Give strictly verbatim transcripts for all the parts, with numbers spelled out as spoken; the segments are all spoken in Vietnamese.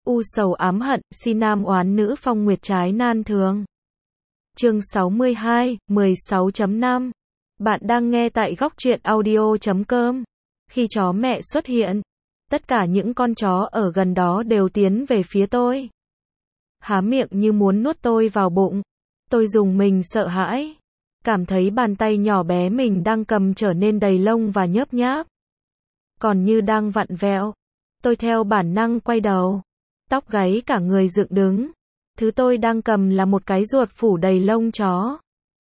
U sầu ám hận, si nam oán nữ phong nguyệt trái nan thường. Chương sáu mươi hai, mười sáu chấm năm. Bạn đang nghe tại góc truyện audio chấm com. Khi chó mẹ xuất hiện, tất cả những con chó ở gần đó đều tiến về phía tôi. Há miệng như muốn nuốt tôi vào bụng. Tôi rùng mình sợ hãi. Cảm thấy bàn tay nhỏ bé mình đang cầm trở nên đầy lông và nhớp nháp. Còn như đang vặn vẹo. Tôi theo bản năng quay đầu. Tóc gáy cả người dựng đứng. Thứ tôi đang cầm là một cái ruột phủ đầy lông chó.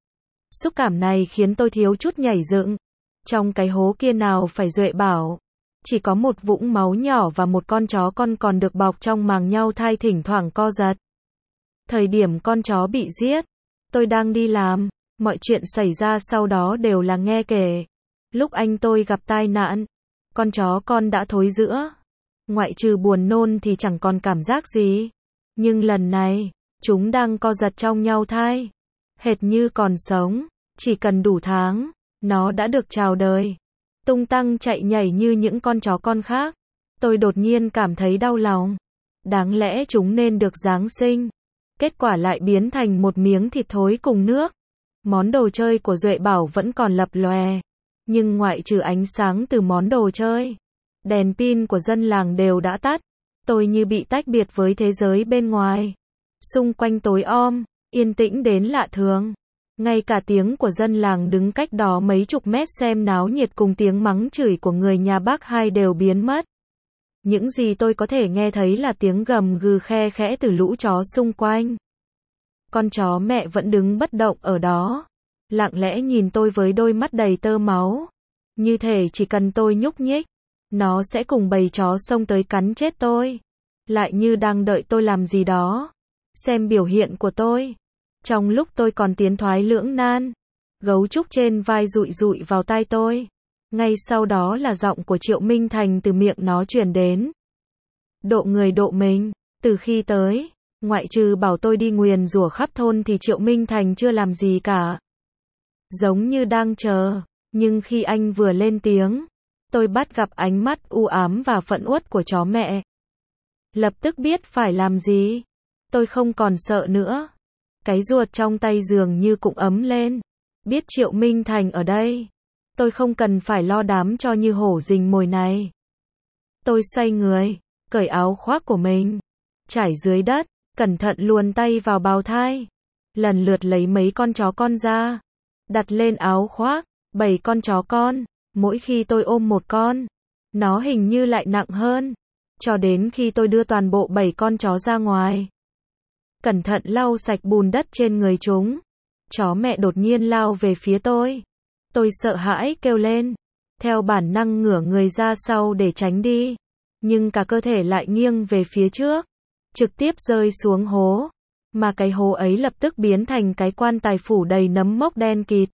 Xúc cảm này khiến tôi thiếu chút nhảy dựng. Trong cái hố kia nào phải Duệ bảo. Chỉ có một vũng máu nhỏ và một con chó con còn được bọc trong màng nhau thai thỉnh thoảng co giật. Thời điểm con chó bị giết, tôi đang đi làm. Mọi chuyện xảy ra sau đó đều là nghe kể. Lúc anh tôi gặp tai nạn, con chó con đã thối rữa. Ngoại trừ buồn nôn thì chẳng còn cảm giác gì. Nhưng lần này, chúng đang co giật trong nhau thai. Hệt như còn sống, chỉ cần đủ tháng, nó đã được chào đời. Tung tăng chạy nhảy như những con chó con khác. Tôi đột nhiên cảm thấy đau lòng. Đáng lẽ chúng nên được Giáng sinh. Kết quả lại biến thành một miếng thịt thối cùng nước. Món đồ chơi của Duệ bảo vẫn còn lập lòe. Nhưng ngoại trừ ánh sáng từ món đồ chơi, đèn pin của dân làng đều đã tắt. Tôi như bị tách biệt với thế giới bên ngoài. Xung quanh tối om, yên tĩnh đến lạ thường. Ngay cả tiếng của dân làng đứng cách đó mấy chục mét xem náo nhiệt cùng tiếng mắng chửi của người nhà bác hai đều biến mất. Những gì tôi có thể nghe thấy là tiếng gầm gừ khe khẽ từ lũ chó xung quanh. Con chó mẹ vẫn đứng bất động ở đó, lặng lẽ nhìn tôi với đôi mắt đầy tơ máu. Như thể chỉ cần tôi nhúc nhích, nó sẽ cùng bầy chó xông tới cắn chết tôi. Lại như đang đợi tôi làm gì đó. Xem biểu hiện của tôi. Trong lúc tôi còn tiến thoái lưỡng nan, gấu trúc trên vai dụi dụi vào tai tôi. Ngay sau đó là giọng của Triệu Minh Thành từ miệng nó truyền đến. Độ người độ mình, từ khi tới, ngoại trừ bảo tôi đi nguyền rủa khắp thôn thì Triệu Minh Thành chưa làm gì cả. Giống như đang chờ, nhưng khi anh vừa lên tiếng, tôi bắt gặp ánh mắt u ám và phẫn uất của chó mẹ. Lập tức biết phải làm gì. Tôi không còn sợ nữa. Cái ruột trong tay dường như cũng ấm lên. Biết Triệu Minh Thành ở đây, tôi không cần phải lo đám cho như hổ rình mồi này. Tôi xoay người, cởi áo khoác của mình, trải dưới đất, cẩn thận luồn tay vào bào thai. Lần lượt lấy mấy con chó con ra, đặt lên áo khoác. Bảy con chó con, mỗi khi tôi ôm một con, nó hình như lại nặng hơn. Cho đến khi tôi đưa toàn bộ bảy con chó ra ngoài, cẩn thận lau sạch bùn đất trên người chúng, chó mẹ đột nhiên lao về phía tôi. Tôi sợ hãi kêu lên, theo bản năng ngửa người ra sau để tránh đi, nhưng cả cơ thể lại nghiêng về phía trước, trực tiếp rơi xuống hố, mà cái hố ấy lập tức biến thành cái quan tài phủ đầy nấm mốc đen kịt.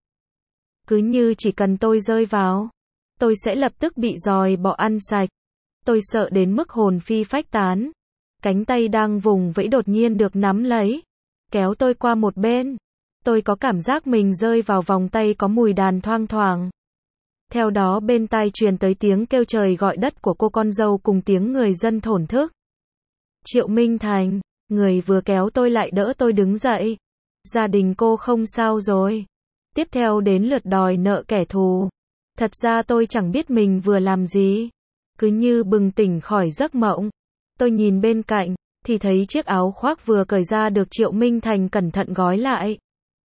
Cứ như chỉ cần tôi rơi vào, tôi sẽ lập tức bị giòi bọ ăn sạch. Tôi sợ đến mức hồn phi phách tán. Cánh tay đang vùng vẫy đột nhiên được nắm lấy, kéo tôi qua một bên. Tôi có cảm giác mình rơi vào vòng tay có mùi đàn thoang thoảng. Theo đó bên tai truyền tới tiếng kêu trời gọi đất của cô con dâu cùng tiếng người dân thổn thức. Triệu Minh Thành, người vừa kéo tôi lại đỡ tôi đứng dậy. Gia đình cô không sao rồi. Tiếp theo đến lượt đòi nợ kẻ thù. Thật ra tôi chẳng biết mình vừa làm gì. Cứ như bừng tỉnh khỏi giấc mộng. Tôi nhìn bên cạnh, thì thấy chiếc áo khoác vừa cởi ra được Triệu Minh Thành cẩn thận gói lại.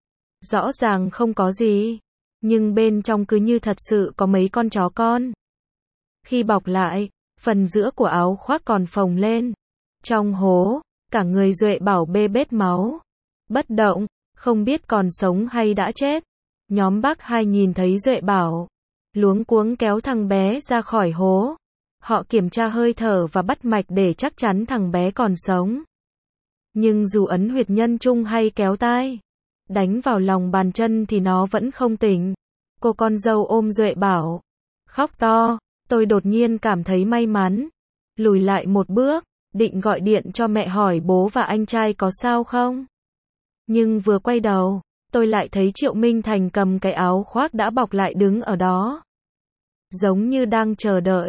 Rõ ràng không có gì, nhưng bên trong cứ như thật sự có mấy con chó con. Khi bọc lại, phần giữa của áo khoác còn phồng lên. Trong hố, cả người Duệ bảo bê bết máu. Bất động, không biết còn sống hay đã chết. Nhóm bác hai nhìn thấy Duệ bảo, luống cuống kéo thằng bé ra khỏi hố. Họ kiểm tra hơi thở và bắt mạch để chắc chắn thằng bé còn sống. Nhưng dù ấn huyệt nhân trung hay kéo tai, đánh vào lòng bàn chân thì nó vẫn không tỉnh. Cô con dâu ôm Duệ bảo, khóc to. Tôi đột nhiên cảm thấy may mắn. Lùi lại một bước, định gọi điện cho mẹ hỏi bố và anh trai có sao không. Nhưng vừa quay đầu, tôi lại thấy Triệu Minh Thành cầm cái áo khoác đã bọc lại đứng ở đó. Giống như đang chờ đợi.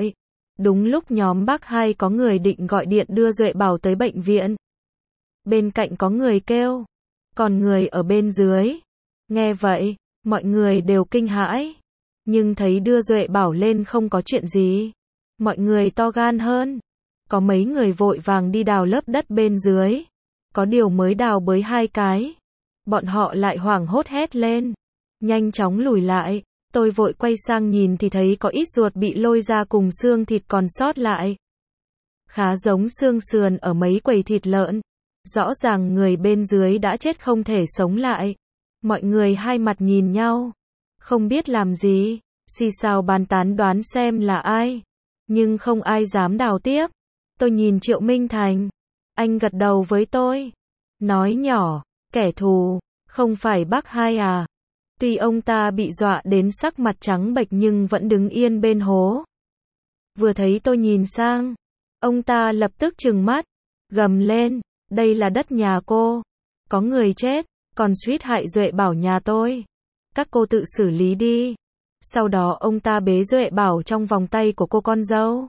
Đúng lúc nhóm bác hai có người định gọi điện đưa Duệ Bảo tới bệnh viện. Bên cạnh có người kêu, còn người ở bên dưới. Nghe vậy, mọi người đều kinh hãi. Nhưng thấy đưa Duệ Bảo lên không có chuyện gì. Mọi người to gan hơn. Có mấy người vội vàng đi đào lớp đất bên dưới. Có điều mới đào bới hai cái. Bọn họ lại hoảng hốt hét lên. Nhanh chóng lùi lại. Tôi vội quay sang nhìn thì thấy có ít ruột bị lôi ra cùng xương thịt còn sót lại. Khá giống xương sườn ở mấy quầy thịt lợn. Rõ ràng người bên dưới đã chết không thể sống lại. Mọi người hai mặt nhìn nhau. Không biết làm gì. Xì xào bàn tán đoán xem là ai. Nhưng không ai dám đào tiếp. Tôi nhìn Triệu Minh Thành. Anh gật đầu với tôi. Nói nhỏ, kẻ thù, không phải bác hai à. Tuy ông ta bị dọa đến sắc mặt trắng bệch nhưng vẫn đứng yên bên hố. Vừa thấy tôi nhìn sang, ông ta lập tức trừng mắt, gầm lên, đây là đất nhà cô. Có người chết, còn suýt hại Duệ Bảo nhà tôi. Các cô tự xử lý đi. Sau đó ông ta bế Duệ Bảo trong vòng tay của cô con dâu.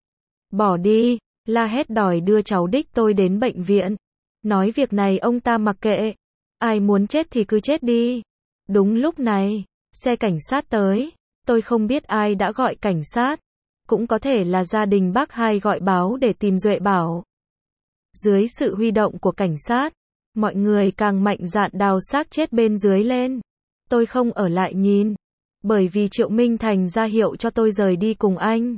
Bỏ đi, la hét đòi đưa cháu đích tôi đến bệnh viện. Nói việc này ông ta mặc kệ. Ai muốn chết thì cứ chết đi. Đúng lúc này, xe cảnh sát tới. Tôi không biết ai đã gọi cảnh sát. Cũng có thể là gia đình bác hai gọi báo để tìm Duệ Bảo. Dưới sự huy động của cảnh sát, mọi người càng mạnh dạn đào xác chết bên dưới lên. Tôi không ở lại nhìn. Bởi vì Triệu Minh Thành ra hiệu cho tôi rời đi cùng anh.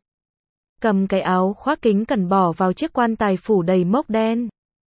Cầm cái áo khoác kính cẩn bỏ vào chiếc quan tài phủ đầy mốc đen.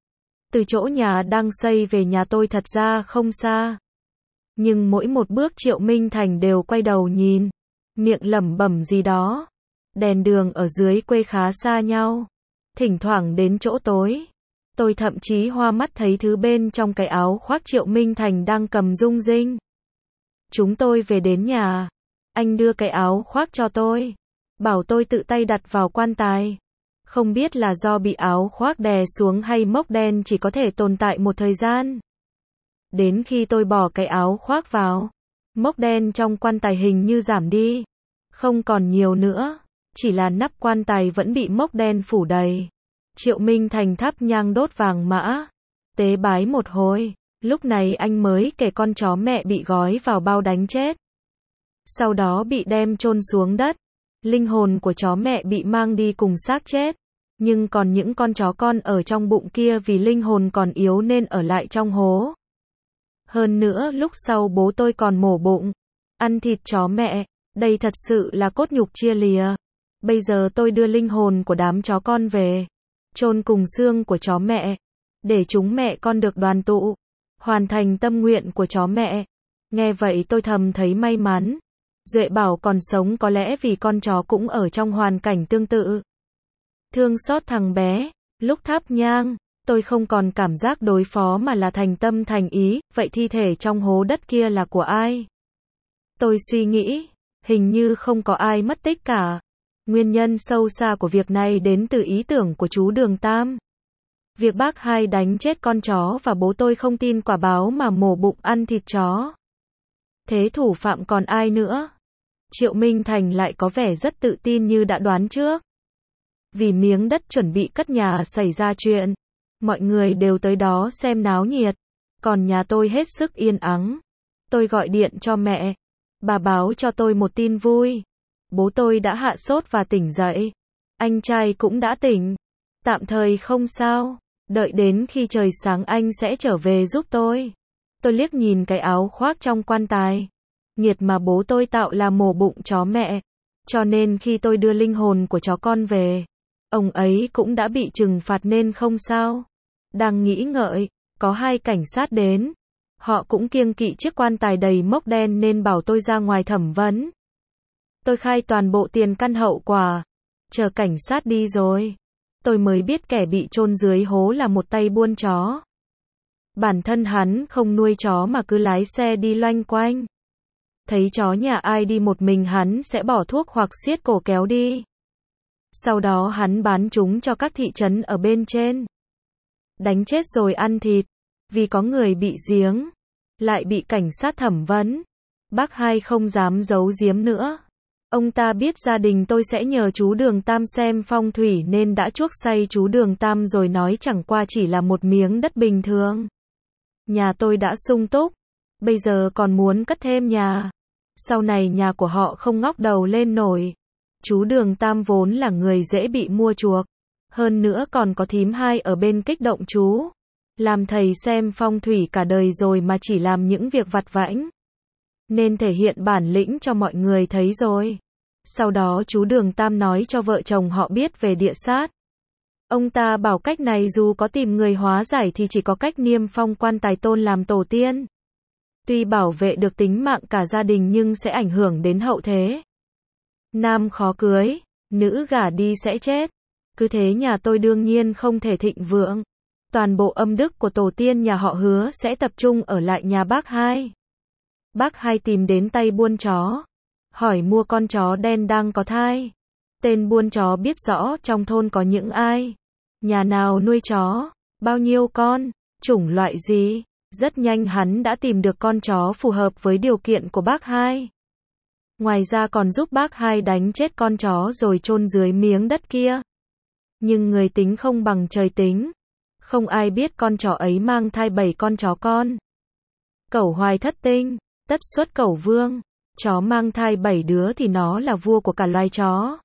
Từ chỗ nhà đang xây về nhà tôi thật ra không xa. Nhưng mỗi một bước Triệu Minh Thành đều quay đầu nhìn. Miệng lẩm bẩm gì đó. Đèn đường ở dưới quê khá xa nhau. Thỉnh thoảng đến chỗ tối. Tôi thậm chí hoa mắt thấy thứ bên trong cái áo khoác Triệu Minh Thành đang cầm rung rinh. Chúng tôi về đến nhà. Anh đưa cái áo khoác cho tôi. Bảo tôi tự tay đặt vào quan tài. Không biết là do bị áo khoác đè xuống hay mốc đen chỉ có thể tồn tại một thời gian. Đến khi tôi bỏ cái áo khoác vào, mốc đen trong quan tài hình như giảm đi. Không còn nhiều nữa. Chỉ là nắp quan tài vẫn bị mốc đen phủ đầy. Triệu Minh Thành thắp nhang đốt vàng mã. Tế bái một hồi. Lúc này anh mới kể con chó mẹ bị gói vào bao đánh chết. Sau đó bị đem chôn xuống đất. Linh hồn của chó mẹ bị mang đi cùng xác chết. Nhưng còn những con chó con ở trong bụng kia vì linh hồn còn yếu nên ở lại trong hố. Hơn nữa lúc sau bố tôi còn mổ bụng. Ăn thịt chó mẹ. Đây thật sự là cốt nhục chia lìa. Bây giờ tôi đưa linh hồn của đám chó con về. Chôn cùng xương của chó mẹ. Để chúng mẹ con được đoàn tụ. Hoàn thành tâm nguyện của chó mẹ. Nghe vậy tôi thầm thấy may mắn. Duệ Bảo còn sống có lẽ vì con chó cũng ở trong hoàn cảnh tương tự. Thương xót thằng bé. Lúc thắp nhang, tôi không còn cảm giác đối phó mà là thành tâm thành ý. Vậy thi thể trong hố đất kia là của ai? Tôi suy nghĩ. Hình như không có ai mất tích cả. Nguyên nhân sâu xa của việc này đến từ ý tưởng của chú Đường Tam. Việc bác hai đánh chết con chó và bố tôi không tin quả báo mà mổ bụng ăn thịt chó. Thế thủ phạm còn ai nữa? Triệu Minh Thành lại có vẻ rất tự tin như đã đoán trước. Vì miếng đất chuẩn bị cất nhà xảy ra chuyện. Mọi người đều tới đó xem náo nhiệt. Còn nhà tôi hết sức yên ắng. Tôi gọi điện cho mẹ. Bà báo cho tôi một tin vui. Bố tôi đã hạ sốt và tỉnh dậy. Anh trai cũng đã tỉnh. Tạm thời không sao. Đợi đến khi trời sáng anh sẽ trở về giúp tôi. Tôi liếc nhìn cái áo khoác trong quan tài. Nghiệt mà bố tôi tạo là mổ bụng chó mẹ. Cho nên khi tôi đưa linh hồn của chó con về, ông ấy cũng đã bị trừng phạt nên không sao. Đang nghĩ ngợi, có hai cảnh sát đến. Họ cũng kiêng kỵ chiếc quan tài đầy mốc đen nên bảo tôi ra ngoài thẩm vấn. Tôi khai toàn bộ tiền căn hậu quả. Chờ cảnh sát đi rồi. Tôi mới biết kẻ bị chôn dưới hố là một tay buôn chó. Bản thân hắn không nuôi chó mà cứ lái xe đi loanh quanh. Thấy chó nhà ai đi một mình hắn sẽ bỏ thuốc hoặc siết cổ kéo đi. Sau đó hắn bán chúng cho các thị trấn ở bên trên. Đánh chết rồi ăn thịt. Vì có người bị giếng. Lại bị cảnh sát thẩm vấn. Bác hai không dám giấu giếm nữa. Ông ta biết gia đình tôi sẽ nhờ chú Đường Tam xem phong thủy nên đã chuốc say chú Đường Tam rồi nói chẳng qua chỉ là một miếng đất bình thường. Nhà tôi đã sung túc, bây giờ còn muốn cất thêm nhà. Sau này nhà của họ không ngóc đầu lên nổi. Chú Đường Tam vốn là người dễ bị mua chuộc. Hơn nữa còn có thím hai ở bên kích động chú. Làm thầy xem phong thủy cả đời rồi mà chỉ làm những việc vặt vãnh. Nên thể hiện bản lĩnh cho mọi người thấy rồi. Sau đó chú Đường Tam nói cho vợ chồng họ biết về địa sát. Ông ta bảo cách này dù có tìm người hóa giải thì chỉ có cách niêm phong quan tài tôn làm tổ tiên. Tuy bảo vệ được tính mạng cả gia đình nhưng sẽ ảnh hưởng đến hậu thế. Nam khó cưới, nữ gả đi sẽ chết. Cứ thế nhà tôi đương nhiên không thể thịnh vượng. Toàn bộ âm đức của tổ tiên nhà họ Hứa sẽ tập trung ở lại nhà bác hai. Bác hai tìm đến tay buôn chó. Hỏi mua con chó đen đang có thai. Tên buôn chó biết rõ trong thôn có những ai. Nhà nào nuôi chó. Bao nhiêu con. Chủng loại gì. Rất nhanh hắn đã tìm được con chó phù hợp với điều kiện của bác hai. Ngoài ra còn giúp bác hai đánh chết con chó rồi chôn dưới miếng đất kia. Nhưng người tính không bằng trời tính. Không ai biết con chó ấy mang thai bảy con chó con. Cẩu hoài thất tinh, tất xuất cẩu vương. Chó mang thai bảy đứa thì nó là vua của cả loài chó.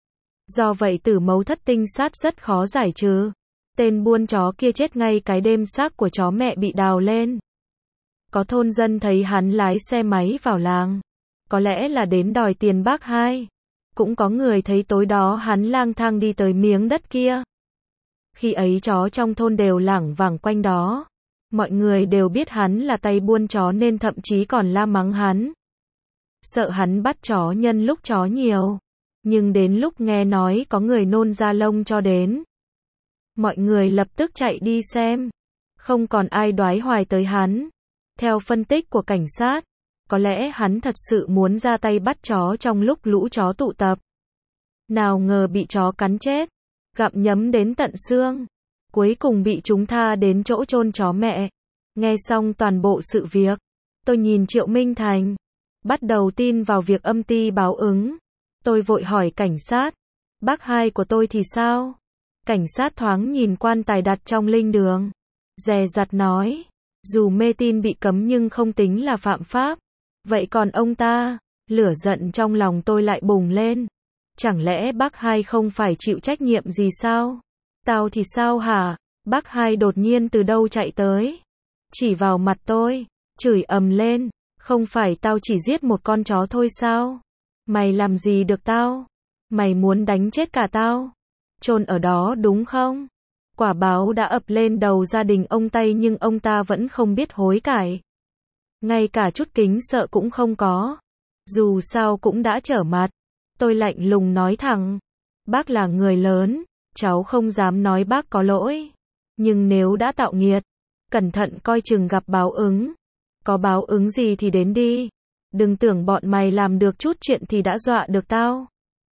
Do vậy tử mấu thất tinh sát rất khó giải trừ. Tên buôn chó kia chết ngay cái đêm xác của chó mẹ bị đào lên. Có thôn dân thấy hắn lái xe máy vào làng. Có lẽ là đến đòi tiền bác hai. Cũng có người thấy tối đó hắn lang thang đi tới miếng đất kia. Khi ấy chó trong thôn đều lảng vảng quanh đó. Mọi người đều biết hắn là tay buôn chó nên thậm chí còn la mắng hắn. Sợ hắn bắt chó nhân lúc chó nhiều. Nhưng đến lúc nghe nói có người nôn ra lông cho đến. Mọi người lập tức chạy đi xem. Không còn ai đoái hoài tới hắn. Theo phân tích của cảnh sát, có lẽ hắn thật sự muốn ra tay bắt chó trong lúc lũ chó tụ tập. Nào ngờ bị chó cắn chết. Gặm nhấm đến tận xương. Cuối cùng bị chúng tha đến chỗ chôn chó mẹ. Nghe xong toàn bộ sự việc, tôi nhìn Triệu Minh Thành. Bắt đầu tin vào việc âm ty báo ứng. Tôi vội hỏi cảnh sát. Bác hai của tôi thì sao? Cảnh sát thoáng nhìn quan tài đặt trong linh đường. Dè dặt nói. Dù mê tín bị cấm nhưng không tính là phạm pháp. Vậy còn ông ta? Lửa giận trong lòng tôi lại bùng lên. Chẳng lẽ bác hai không phải chịu trách nhiệm gì sao? Tao thì sao hả? Bác hai đột nhiên từ đâu chạy tới. Chỉ vào mặt tôi. Chửi ầm lên. Không phải tao chỉ giết một con chó thôi sao? Mày làm gì được tao? Mày muốn đánh chết cả tao? Chôn ở đó đúng không? Quả báo đã ập lên đầu gia đình ông Tây nhưng ông ta vẫn không biết hối cải. Ngay cả chút kính sợ cũng không có. Dù sao cũng đã trở mặt. Tôi lạnh lùng nói thẳng. Bác là người lớn. Cháu không dám nói bác có lỗi. Nhưng nếu đã tạo nghiệt, cẩn thận coi chừng gặp báo ứng. Có báo ứng gì thì đến đi. Đừng tưởng bọn mày làm được chút chuyện thì đã dọa được tao.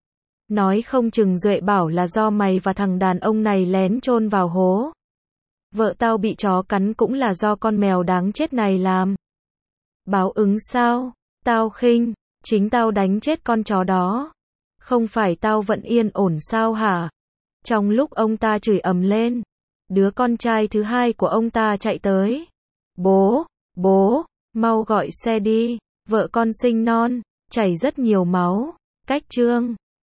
Nói không chừng Duệ bảo là do mày và thằng đàn ông này lén chôn vào hố. Vợ tao bị chó cắn cũng là do con mèo đáng chết này làm. Báo ứng sao? Tao khinh. Chính tao đánh chết con chó đó. Không phải tao vẫn yên ổn sao hả? Trong lúc ông ta chửi ầm lên, đứa con trai thứ hai của ông ta chạy tới. Bố, bố, mau gọi xe đi. Vợ con sinh non, chảy rất nhiều máu. Cách chương